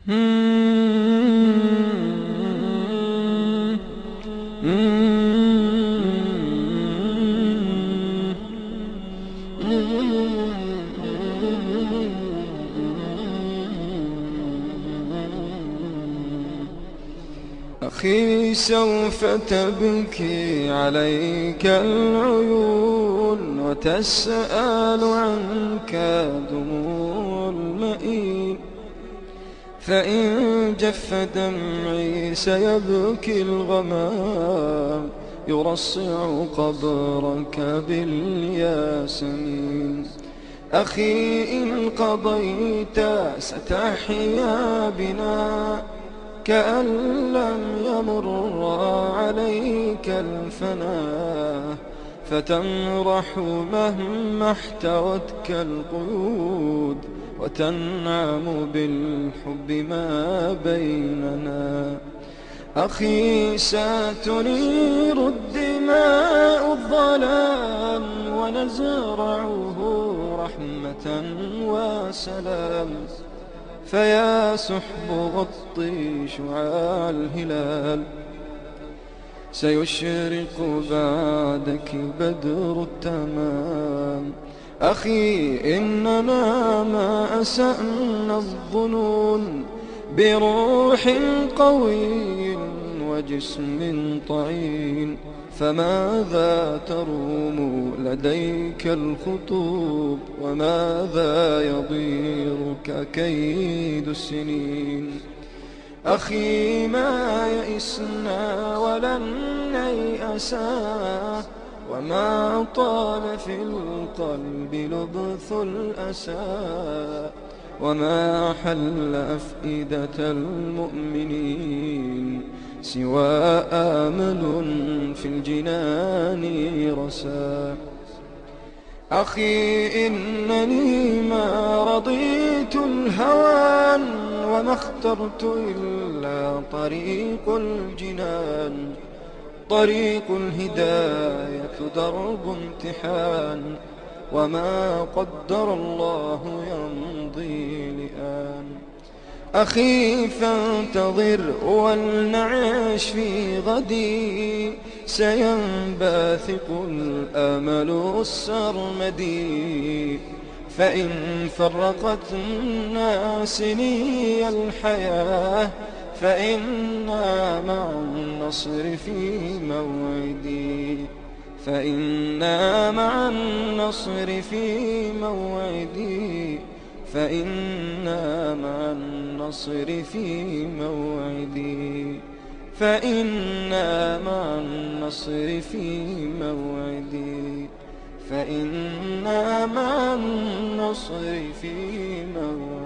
أخي سوف تبكي عليك العيون وتسأل عنك دموع المئين، فإن جف دمعي سيبكي الغمام يرصع قبرك بالياسمين. أخي إن قضيت ستحيا بنا كأن لم يمر عليك الفناء، فتمرح مهما احتوتك القيود وتنعم بالحب ما بيننا. أخي ستنير الدماء الظلام ونزرعه رحمة وسلام، فيا سحب غطي شعاع الهلال سيشرق بعدك بدر التمام. أخي إننا ما أسأنا الظنون بروح قوي وجسم طعين، فماذا تروم لديك الخطوب وماذا يضيرك كيد السنين. أخي ما يئسنا ولن نيأسا، وما طال في القلب لبث الأسى، وما حل أفئدة المؤمنين سوى آمل في الجنان رسى. أخي إنني ما رضيت الهوان وما اخترت إلا طريق الجنان. طريق الهداية درب امتحان، وما قدر الله يمضي لآن. أخي فانتظر ولنعيش في غدي، سينبثق الأمل السرمدي. فإن فرقتنا سني الحياة فإنا مع النصر في موعدي، فإنا مع النصر في موعدي، فإنا مع النصر في موعدي، فإنا مع النصر في موعدي، فإنا مع النصر في موعدي.